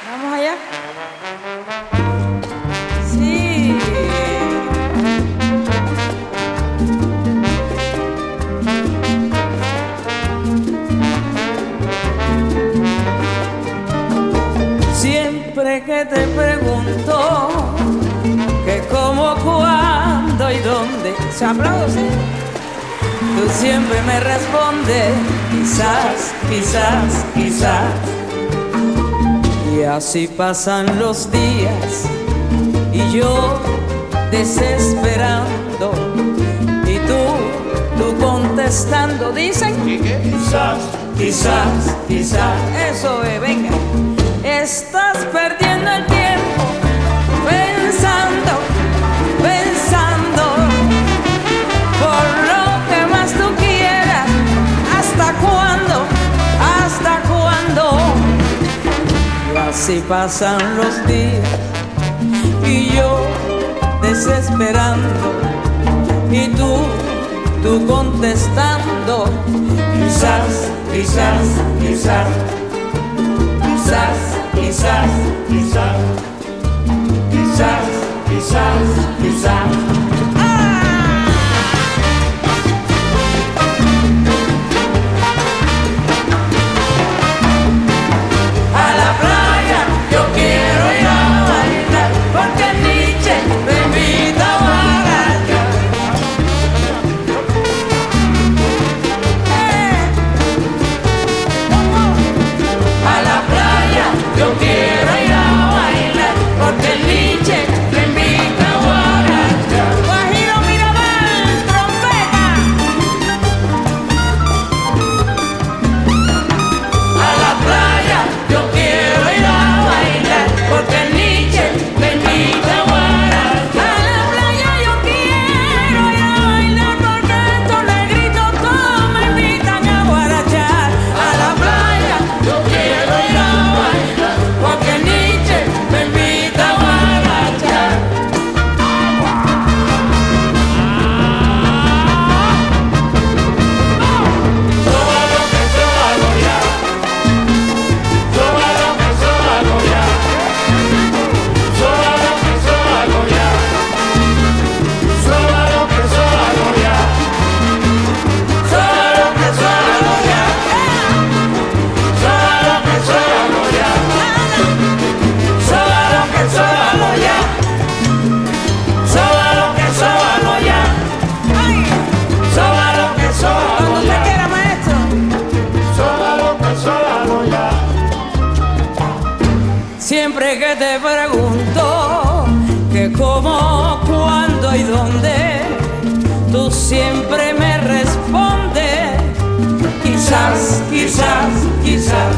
Vamos allá. Sí. Siempre que te pregunto que cómo, cuándo y dónde, se aplaude, tú siempre me respondes, quizás, quizás, quizás. Y así pasan los días y yo desesperando y tú contestando, dicen quizás, quizás, quizás. Eso es, venga. Estás perdiendo el tiempo pensando, pensando por lo que más tú quieras. ¿Hasta cuándo? ¿Hasta cuándo? Y así pasan los días y yo desesperando y tú contestando, quizás, quizás, quizás. Quizás, quizás, quizás, quizás, quizás, quizás. A la playa yo quiero ir a bailar porque Nietzsche me invita a bailar. A la playa yo quiero ir a bailar porque el Nietzsche me invita a guarachar. Guajiro, Mirabal, trompeta. A la playa yo quiero ir a bailar porque el Nietzsche me invita a guarachar. A la playa yo quiero ir a bailar porque estos negritos todos me invitan a guarachar. A la playa yo quiero ir a bailar porque Nietzsche me invita a guarachar. Sóbalo que sóbalo ya. Sóbalo que sóbalo ya. Sóbalo que sóbalo ya. Sóbalo que sóbalo ya. Sóbalo que sóbalo ya. Sóbalo que sóbalo ya. Sóbalo que sóbalo ya. Sóbalo que sóbalo ya. Sóbalo que sóbalo ya. Cuando usted quiera, maestro. Sóbalo que sóbalo ya. Siempre que te pregunto que cómo, cuándo y dónde, tú siempre me respondes, quizás, quizás, quizás.